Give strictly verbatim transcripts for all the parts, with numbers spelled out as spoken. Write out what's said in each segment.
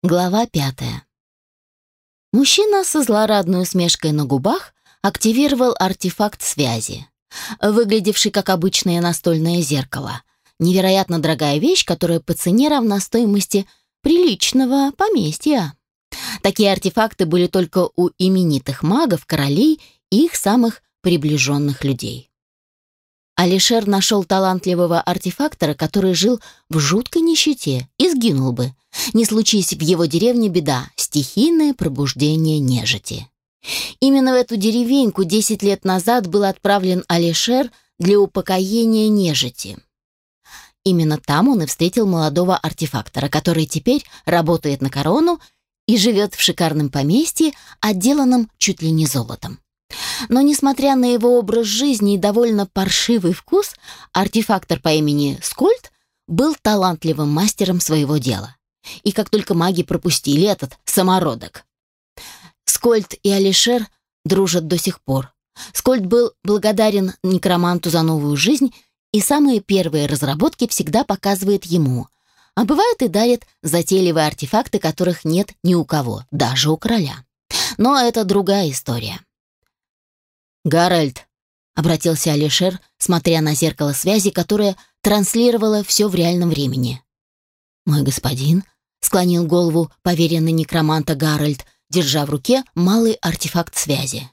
Глава пятая. Мужчина со злорадной усмешкой на губах активировал артефакт связи, выглядевший как обычное настольное зеркало. Невероятно дорогая вещь, которая по цене равна стоимости приличного поместья. Такие артефакты были только у именитых магов, королей и их самых приближенных людей. Алишер нашел талантливого артефактора, который жил в жуткой нищете и сгинул бы, не случись в его деревне беда — стихийное пробуждение нежити. Именно в эту деревеньку десять лет назад был отправлен Алишер для упокоения нежити. Именно там он и встретил молодого артефактора, который теперь работает на корону и живет в шикарном поместье, отделанном чуть ли не золотом. Но, несмотря на его образ жизни и довольно паршивый вкус, артефактор по имени Скольд был талантливым мастером своего дела. И как только маги пропустили этот самородок. Скольд и Алишер дружат до сих пор. Скольд был благодарен некроманту за новую жизнь и самые первые разработки всегда показывает ему, а бывает и дарит затейливые артефакты, которых нет ни у кого, даже у короля. Но это другая история. «Гарольд», — обратился Алишер, смотря на зеркало связи, которое транслировало все в реальном времени. «Мой господин», — склонил голову поверенный некроманта Гарольд, держа в руке малый артефакт связи.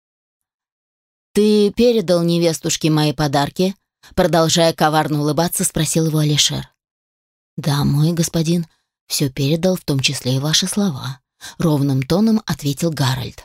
«Ты передал невестушке мои подарки?» Продолжая коварно улыбаться, спросил его Алишер. «Да, мой господин, все передал, в том числе и ваши слова», — ровным тоном ответил Гарольд.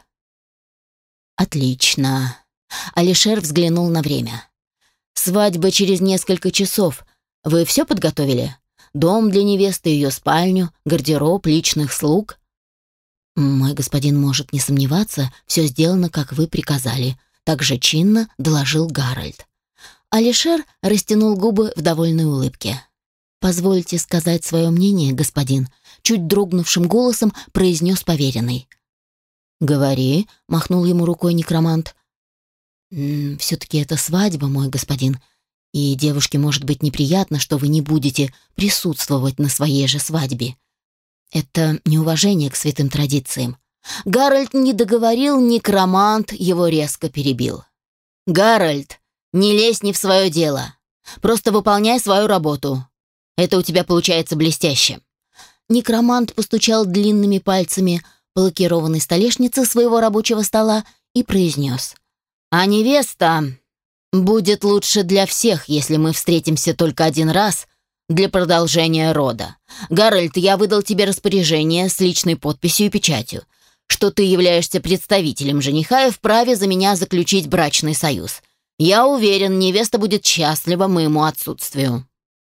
«Отлично». Алишер взглянул на время. «Свадьба через несколько часов. Вы все подготовили? Дом для невесты, ее спальню, гардероб, личных слуг?» «Мой господин может не сомневаться, все сделано, как вы приказали», — также чинно доложил Гарольд. Алишер растянул губы в довольной улыбке. «Позвольте сказать свое мнение, господин», — чуть дрогнувшим голосом произнес поверенный. «Говори», — махнул ему рукой некромант. «Все-таки это свадьба, мой господин, и девушке может быть неприятно, что вы не будете присутствовать на своей же свадьбе. Это неуважение к святым традициям». Гарольд не договорил, некромант его резко перебил. «Гарольд, не лезь не в свое дело. Просто выполняй свою работу. Это у тебя получается блестяще». Некромант постучал длинными пальцами по лакированной столешнице своего рабочего стола и произнес: «А невеста будет лучше для всех, если мы встретимся только один раз для продолжения рода. Гарольд, я выдал тебе распоряжение с личной подписью и печатью, что ты являешься представителем жениха и вправе за меня заключить брачный союз. Я уверен, невеста будет счастлива моему отсутствию».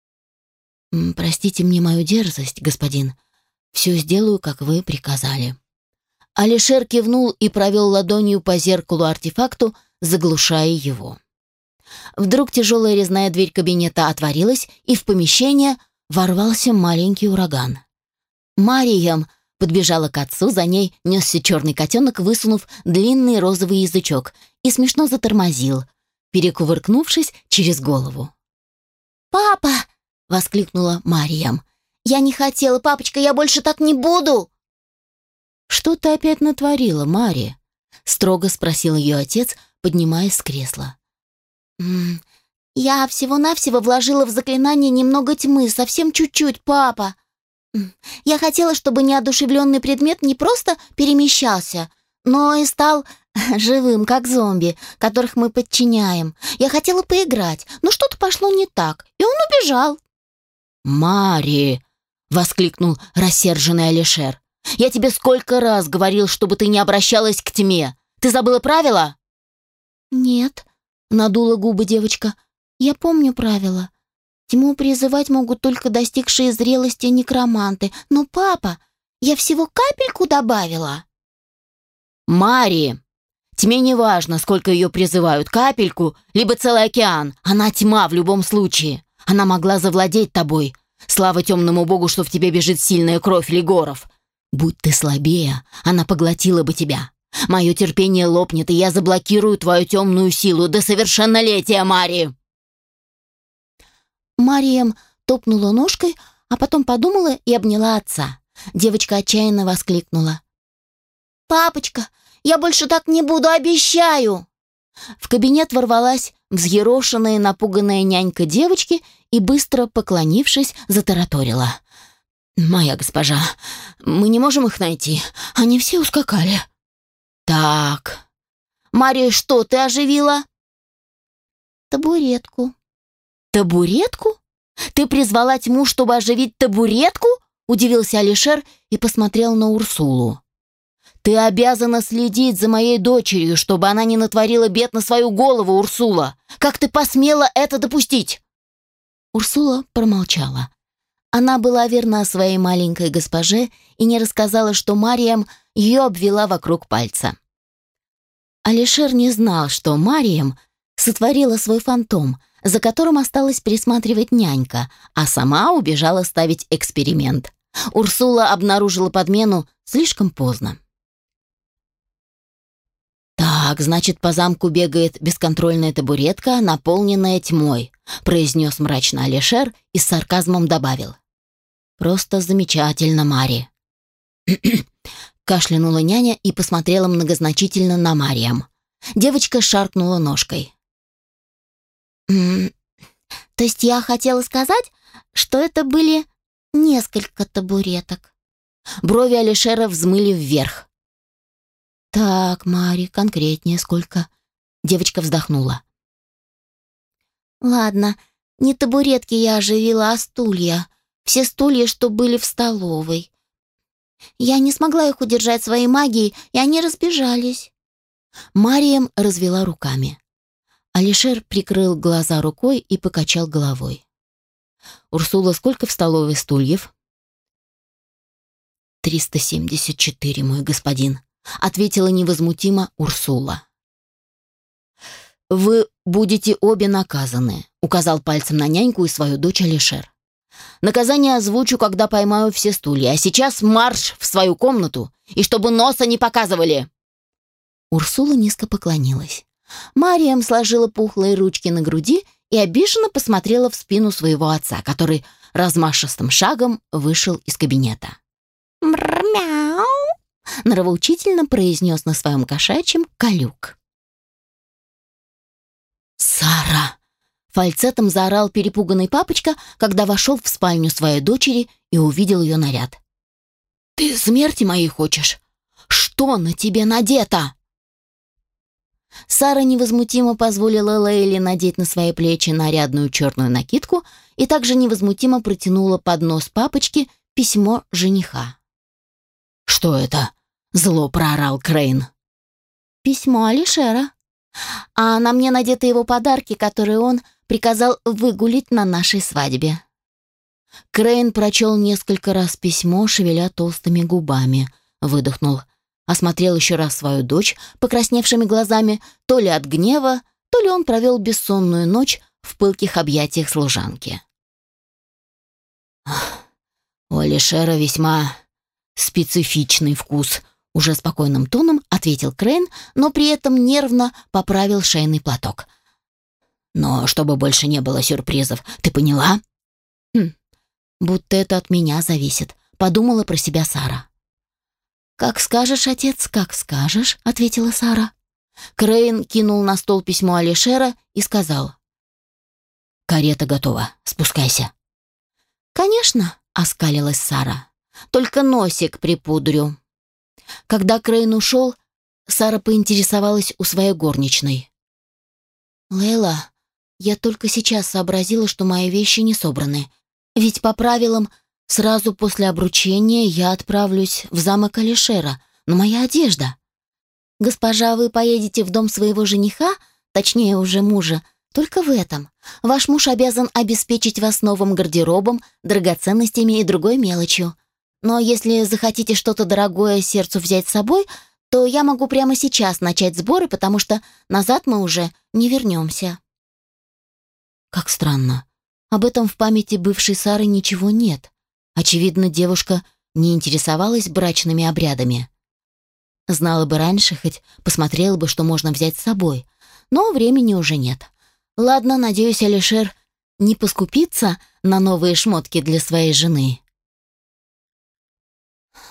«Простите мне мою дерзость, господин. Все сделаю, как вы приказали». Алишер кивнул и провел ладонью по зеркалу-артефакту, заглушая его. Вдруг тяжелая резная дверь кабинета отворилась, и в помещение ворвался маленький ураган. Мариям подбежала к отцу, за ней несся черный котенок, высунув длинный розовый язычок, и смешно затормозил, перекувыркнувшись через голову. «Папа!» — воскликнула Мариям. «Я не хотела, папочка, я больше так не буду!» «Что ты опять натворила, Мари?» — строго спросил ее отец, поднимаясь с кресла. «М-м, я всего-навсего вложила в заклинание немного тьмы, совсем чуть-чуть, папа. М, Я хотела, чтобы неодушевленный предмет не просто перемещался, но и стал живым, как зомби, которых мы подчиняем. Я хотела поиграть, но что-то пошло не так, и он убежал». «Мари!» — воскликнул рассерженный Алишер. «Я тебе сколько раз говорил, чтобы ты не обращалась к тьме. Ты забыла правила?» «Нет», — надула губы девочка, — «я помню правила. Тьму призывать могут только достигшие зрелости некроманты. Но, папа, я всего капельку добавила». «Мари! Тьме не важно, сколько ее призывают, капельку, либо целый океан. Она тьма в любом случае. Она могла завладеть тобой. Слава темному богу, что в тебе бежит сильная кровь Легоров. Будь ты слабее, она поглотила бы тебя. Мое терпение лопнет, и я заблокирую твою темную силу до совершеннолетия, Мари!» Мариям топнула ножкой, а потом подумала и обняла отца. Девочка отчаянно воскликнула. «Папочка, я больше так не буду, обещаю!» В кабинет ворвалась взъерошенная, напуганная нянька девочки и, быстро поклонившись, затараторила. «Моя госпожа, мы не можем их найти. Они все ускакали». «Так, Мария, что ты оживила?» «Табуретку». «Табуретку? Ты призвала тьму, чтобы оживить табуретку?» Удивился Алишер и посмотрел на Урсулу. «Ты обязана следить за моей дочерью, чтобы она не натворила бед на свою голову, Урсула. Как ты посмела это допустить?» Урсула промолчала. Она была верна своей маленькой госпоже и не рассказала, что Мариям ее обвела вокруг пальца. Алишер не знал, что Мариям сотворила свой фантом, за которым осталась присматривать нянька, а сама убежала ставить эксперимент. Урсула обнаружила подмену слишком поздно. «Так, значит, по замку бегает бесконтрольная табуретка, наполненная тьмой», произнес мрачно Алишер и с сарказмом добавил. «Просто замечательно, Мари». Кашлянула няня и посмотрела многозначительно на Мариам. Девочка шаркнула ножкой. «М-м, то есть я хотела сказать, что это были несколько табуреток?» Брови Алишера взмыли вверх. «Так, Мари, конкретнее сколько?» Девочка вздохнула. «Ладно, не табуретки я оживила, а стулья. Все стулья, что были в столовой. Я не смогла их удержать своей магией, и они разбежались». Мариям развела руками. Алишер прикрыл глаза рукой и покачал головой. «Урсула, сколько в столовой стульев?» «Триста семьдесят четыре, мой господин», — ответила невозмутимо Урсула. «Вы будете обе наказаны», — указал пальцем на няньку и свою дочь Алишер. «Наказание озвучу, когда поймаю все стулья, а сейчас марш в свою комнату, и чтобы носа не показывали!» Урсула низко поклонилась. Мариям сложила пухлые ручки на груди и обиженно посмотрела в спину своего отца, который размашистым шагом вышел из кабинета. «Мрмяу!» — нравоучительно произнес на своем кошачьем Калюк. «Сара!» — фальцетом заорал перепуганный папочка, когда вошел в спальню своей дочери и увидел ее наряд. «Ты смерти моей хочешь? Что на тебе надето?» Сара невозмутимо позволила Лейле надеть на свои плечи нарядную черную накидку и также невозмутимо протянула под нос папочки письмо жениха. «Что это?» — зло проорал Крейн. «Письмо Алишера. А на мне надеты его подарки, которые он приказал выгулить на нашей свадьбе». Крейн прочел несколько раз письмо, шевеля толстыми губами, выдохнул. Осмотрел еще раз свою дочь покрасневшими глазами, то ли от гнева, то ли он провел бессонную ночь в пылких объятиях служанки. «У Алишера весьма специфичный вкус», — уже спокойным тоном ответил Крейн, но при этом нервно поправил шейный платок. «Но чтобы больше не было сюрпризов, ты поняла?» «Хм, будто это от меня зависит», — подумала про себя Сара. «Как скажешь, отец, как скажешь», — ответила Сара. Крейн кинул на стол письмо Алишера и сказал. «Карета готова, спускайся». «Конечно», — оскалилась Сара. «Только носик припудрю». Когда Крейн ушел, Сара поинтересовалась у своей горничной. «Лейла, я только сейчас сообразила, что мои вещи не собраны. Ведь по правилам сразу после обручения я отправлюсь в замок Алишера, но моя одежда. Госпожа, вы поедете в дом своего жениха, точнее уже мужа, только в этом. Ваш муж обязан обеспечить вас новым гардеробом, драгоценностями и другой мелочью. Но если захотите что-то дорогое сердцу взять с собой, то я могу прямо сейчас начать сборы, потому что назад мы уже не вернемся». Как странно. Об этом в памяти бывшей Сары ничего нет. Очевидно, девушка не интересовалась брачными обрядами. Знала бы раньше, хоть посмотрела бы, что можно взять с собой. Но времени уже нет. Ладно, надеюсь, Алишер не поскупится на новые шмотки для своей жены.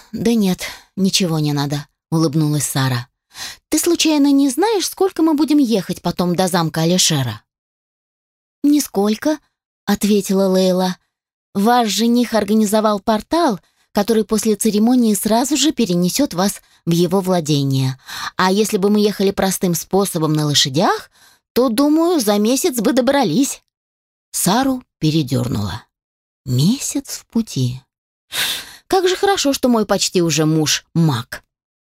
да нет, ничего не надо», — улыбнулась Сара. «Ты случайно не знаешь, сколько мы будем ехать потом до замка Алишера?» «Нисколько», — ответила Лейла. «Ваш жених организовал портал, который после церемонии сразу же перенесет вас в его владение. А если бы мы ехали простым способом на лошадях, то, думаю, за месяц бы добрались». Сару передернула. Месяц в пути. Как же хорошо, что мой почти уже муж маг.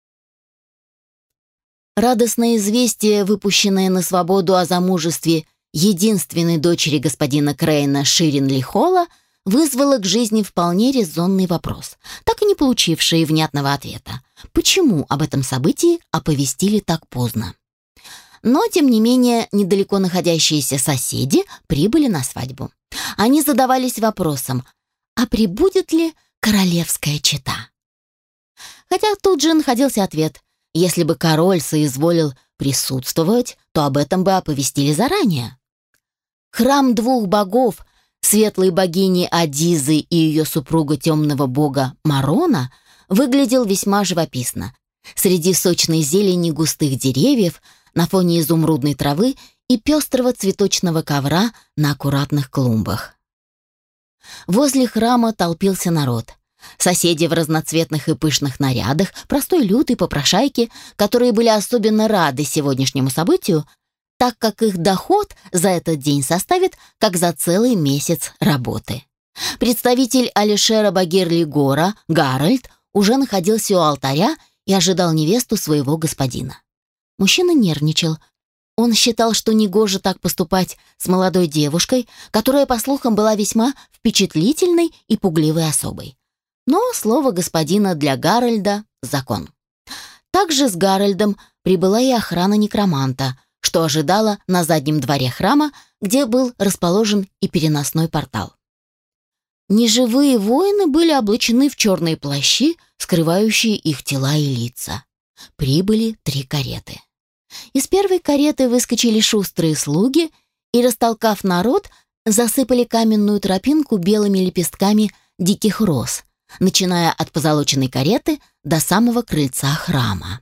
Радостное известие, выпущенное на свободу о замужестве единственной дочери господина Крейна Ширин-Лихола, вызвало к жизни вполне резонный вопрос, так и не получивший внятного ответа. Почему об этом событии оповестили так поздно? Но, тем не менее, недалеко находящиеся соседи прибыли на свадьбу. Они задавались вопросом, а прибудет ли королевская чета? Хотя тут же находился ответ. Если бы король соизволил присутствовать, то об этом бы оповестили заранее. Храм двух богов, светлой богини Адизы и ее супруга темного бога Марона, выглядел весьма живописно. Среди сочной зелени густых деревьев, на фоне изумрудной травы и пестрого цветочного ковра на аккуратных клумбах. Возле храма толпился народ. Соседи в разноцветных и пышных нарядах, простой люд и попрошайки, которые были особенно рады сегодняшнему событию, так как их доход за этот день составит как за целый месяц работы. Представитель Алишера Багир-Лигора, Гарольд, уже находился у алтаря и ожидал невесту своего господина. Мужчина нервничал. Он считал, что негоже так поступать с молодой девушкой, которая, по слухам, была весьма впечатлительной и пугливой особой. Но слово господина для Гарольда — закон. Также с Гарольдом прибыла и охрана некроманта, что ожидала на заднем дворе храма, где был расположен и переносной портал. Неживые воины были облачены в черные плащи, скрывающие их тела и лица. Прибыли три кареты. Из первой кареты выскочили шустрые слуги и, растолкав народ, засыпали каменную тропинку белыми лепестками диких роз, начиная от позолоченной кареты до самого крыльца храма.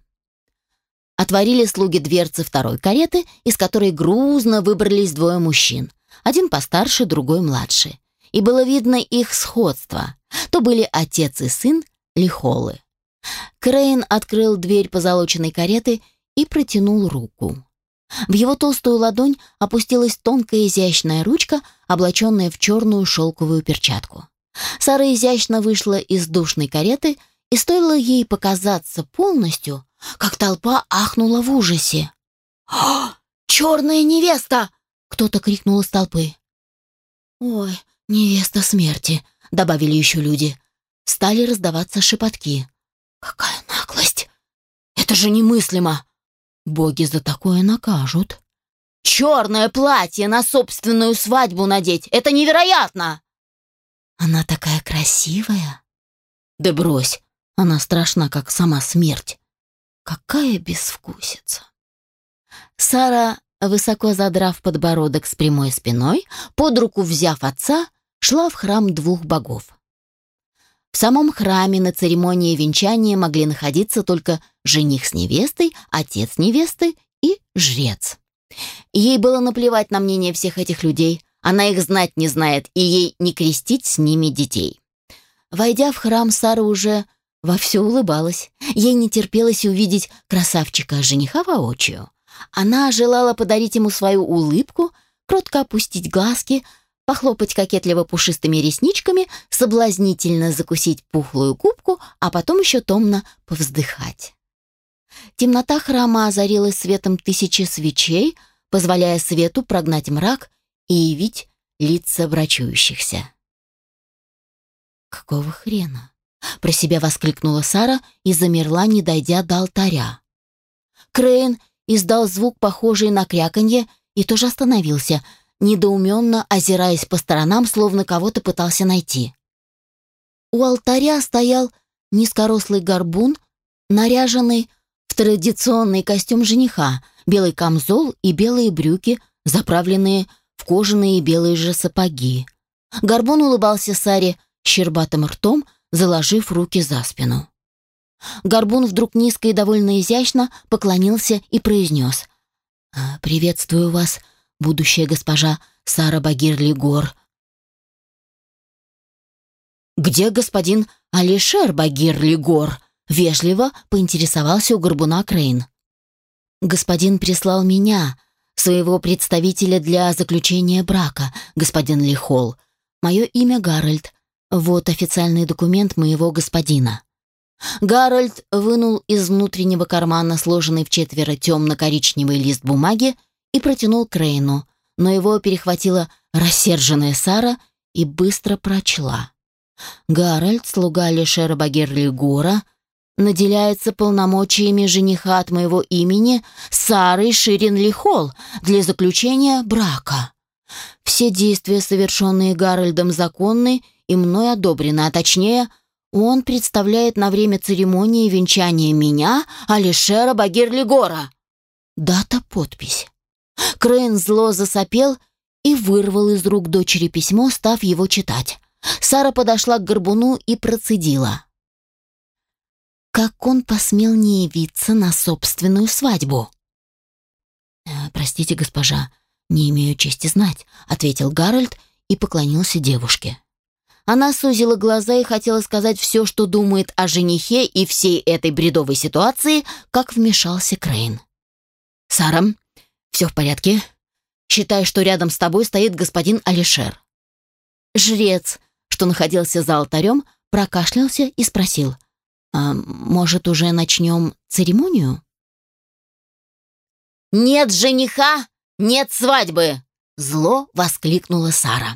Отворили слуги дверцы второй кареты, из которой грузно выбрались двое мужчин, один постарше, другой младше. И было видно их сходство. То были отец и сын Лихолы. Крейн открыл дверь позолоченной кареты и протянул руку. В его толстую ладонь опустилась тонкая изящная ручка, облаченная в черную шелковую перчатку. Сара изящно вышла из душной кареты, и стоило ей показаться полностью, как толпа ахнула в ужасе. «А, черная невеста!» — кто-то крикнул из толпы. «Ой, невеста смерти!» — добавили еще люди. Стали раздаваться шепотки. «Какая наглость! Это же немыслимо! Боги за такое накажут!» «Черное платье на собственную свадьбу надеть! Это невероятно!» «Она такая красивая!» «Да брось! Она страшна, как сама смерть!» «Какая безвкусица!» Сара, высоко задрав подбородок с прямой спиной, под руку взяв отца, шла в храм двух богов. В самом храме на церемонии венчания могли находиться только жених с невестой, отец невесты и жрец. Ей было наплевать на мнение всех этих людей, она их знать не знает, и ей не крестить с ними детей. Войдя в храм, Сара уже вовсю улыбалась. Ей не терпелось увидеть красавчика-жениха воочию. Она желала подарить ему свою улыбку, кротко опустить глазки, похлопать кокетливо пушистыми ресничками, соблазнительно закусить пухлую губку, а потом еще томно повздыхать. Темнота храма озарилась светом тысячи свечей, позволяя свету прогнать мрак и явить лица брачующихся. «Какого хрена?» — про себя воскликнула Сара и замерла, не дойдя до алтаря. Крейн издал звук, похожий на кряканье, и тоже остановился, недоуменно озираясь по сторонам, словно кого-то пытался найти. У алтаря стоял низкорослый горбун, наряженный в традиционный костюм жениха, белый камзол и белые брюки, заправленные в кожаные белые же сапоги. Горбун улыбался Саре щербатым ртом, заложив руки за спину. Горбун вдруг низко и довольно изящно поклонился и произнес: «А, «Приветствую вас, будущая госпожа Сара Багир-Лигор». «Где господин Алишер Багир-Лигор?» — вежливо поинтересовался у горбуна Крейн. «Господин прислал меня, своего представителя для заключения брака, господин Лихол. Мое имя Гарольд. Вот официальный документ моего господина». Гарольд вынул из внутреннего кармана сложенный в четверо темно-коричневый лист бумаги и протянул Крейну, но его перехватила рассерженная Сара и быстро прочла. «Гарольд, слуга Алишера Багир-Лигора, наделяется полномочиями жениха от моего имени Сары Ширин-Лихол для заключения брака. Все действия, совершенные Гарольдом, законны и мной одобрены, а точнее, он представляет на время церемонии венчания меня, Алишера Багир-Лигора». Дата, подпись. Крейн зло засопел и вырвал из рук дочери письмо, став его читать. Сара подошла к горбуну и процедила: «Как он посмел не явиться на собственную свадьбу?» «Э, «Простите, госпожа, не имею чести знать», — ответил Гарольд и поклонился девушке. Она сузила глаза и хотела сказать все, что думает о женихе и всей этой бредовой ситуации, как вмешался Крейн. «Сара, все в порядке? Считай, что рядом с тобой стоит господин Алишер». Жрец, что находился за алтарем, прокашлялся и спросил: «А может, уже начнем церемонию?» «Нет жениха, нет свадьбы!» — зло воскликнула Сара.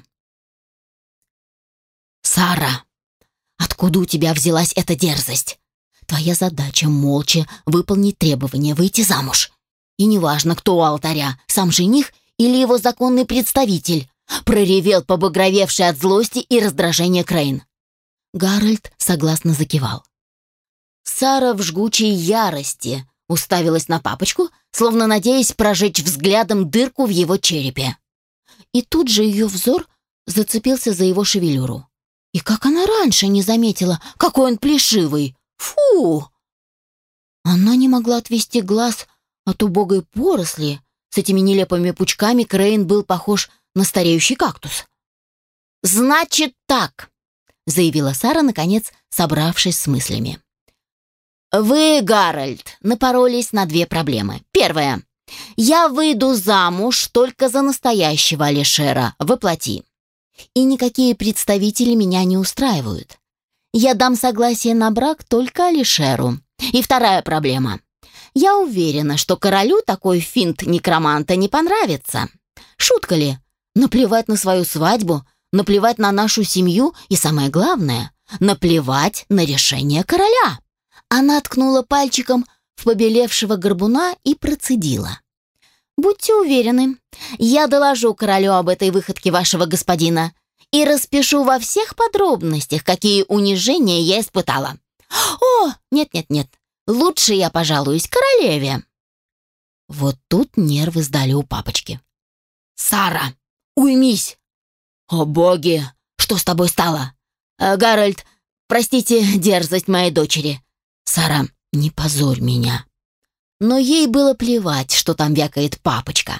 «Сара, откуда у тебя взялась эта дерзость? Твоя задача — молча выполнить требования, выйти замуж. И неважно, кто у алтаря, сам жених или его законный представитель», — проревел побагровевший от злости и раздражения Крейн. Гарольд согласно закивал. Сара в жгучей ярости уставилась на папочку, словно надеясь прожечь взглядом дырку в его черепе. И тут же ее взор зацепился за его шевелюру. И как она раньше не заметила, какой он плешивый! Фу! Она не могла отвести глаз от убогой поросли. С этими нелепыми пучками Крейн был похож на стареющий кактус. «Значит так», — заявила Сара, наконец собравшись с мыслями. «Вы, Гарольд, напоролись на две проблемы. Первая. Я выйду замуж только за настоящего Алишера воплоти. И никакие представители меня не устраивают. Я дам согласие на брак только Алишеру. И вторая проблема. Я уверена, что королю такой финт некроманта не понравится. Шутка ли? Наплевать на свою свадьбу, наплевать на нашу семью и, самое главное, наплевать на решение короля». Она ткнула пальчиком в побелевшего горбуна и процедила: «Будьте уверены, я доложу королю об этой выходке вашего господина и распишу во всех подробностях, какие унижения я испытала. О, нет-нет-нет, лучше я пожалуюсь королеве». Вот тут нервы сдали у папочки. «Сара, уймись!» «О боги, что с тобой стало?» э, «Гарольд, простите дерзость моей дочери. Сара, не позорь меня». Но ей было плевать, что там вякает папочка.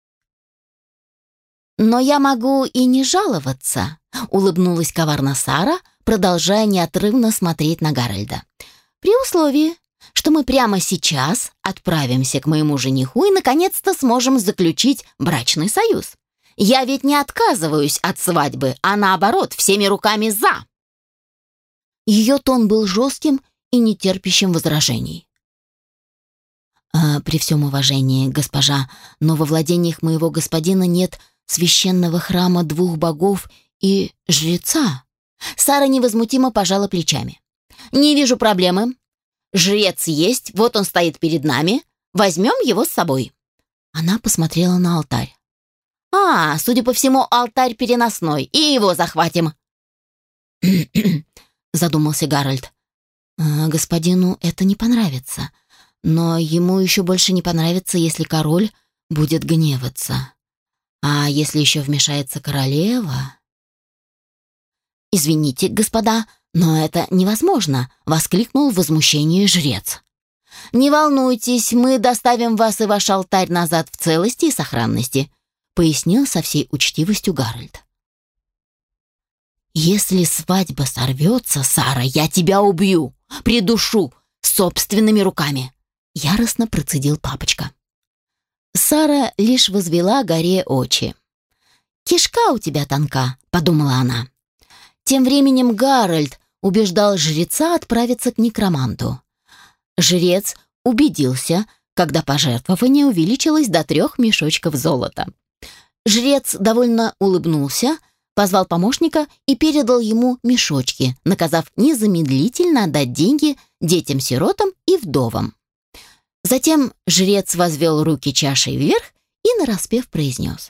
«Но я могу и не жаловаться», — улыбнулась коварно Сара, продолжая неотрывно смотреть на Гарольда. «При условии, что мы прямо сейчас отправимся к моему жениху и наконец-то сможем заключить брачный союз. Я ведь не отказываюсь от свадьбы, а наоборот, всеми руками за». Ее тон был жестким и нетерпящим возражений. «А, при всем уважении, госпожа, но во владениях моего господина нет священного храма двух богов и жреца». Сара невозмутимо пожала плечами. «Не вижу проблемы. Жрец есть, вот он стоит перед нами. Возьмем его с собой». Она посмотрела на алтарь. «А, судя по всему, алтарь переносной, и его захватим». задумался Гарольд. «А, господину это не понравится, но ему еще больше не понравится, если король будет гневаться. А если еще вмешается королева...» «Извините, господа, «Но это невозможно!» — воскликнул в возмущении жрец. «Не волнуйтесь, мы доставим вас и ваш алтарь назад в целости и сохранности», — пояснил со всей учтивостью Гарольд. «Если свадьба сорвется, Сара, я тебя убью, придушу собственными руками», — яростно процедил папочка. Сара лишь возвела горе очи. «Кишка у тебя тонка», — подумала она. Тем временем Гарольд убеждал жреца отправиться к некроманту. Жрец убедился, когда пожертвование увеличилось до трех мешочков золота. Жрец довольно улыбнулся, позвал помощника и передал ему мешочки, наказав незамедлительно отдать деньги детям-сиротам и вдовам. Затем жрец возвел руки чашей вверх и нараспев произнес: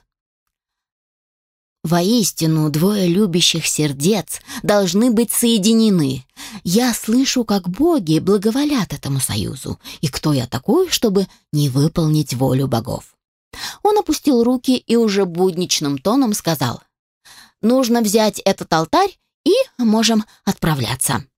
«Воистину, двое любящих сердец должны быть соединены. Я слышу, как боги благоволят этому союзу. И кто я такой, чтобы не выполнить волю богов?» Он опустил руки и уже будничным тоном сказал: «Нужно взять этот алтарь и можем отправляться».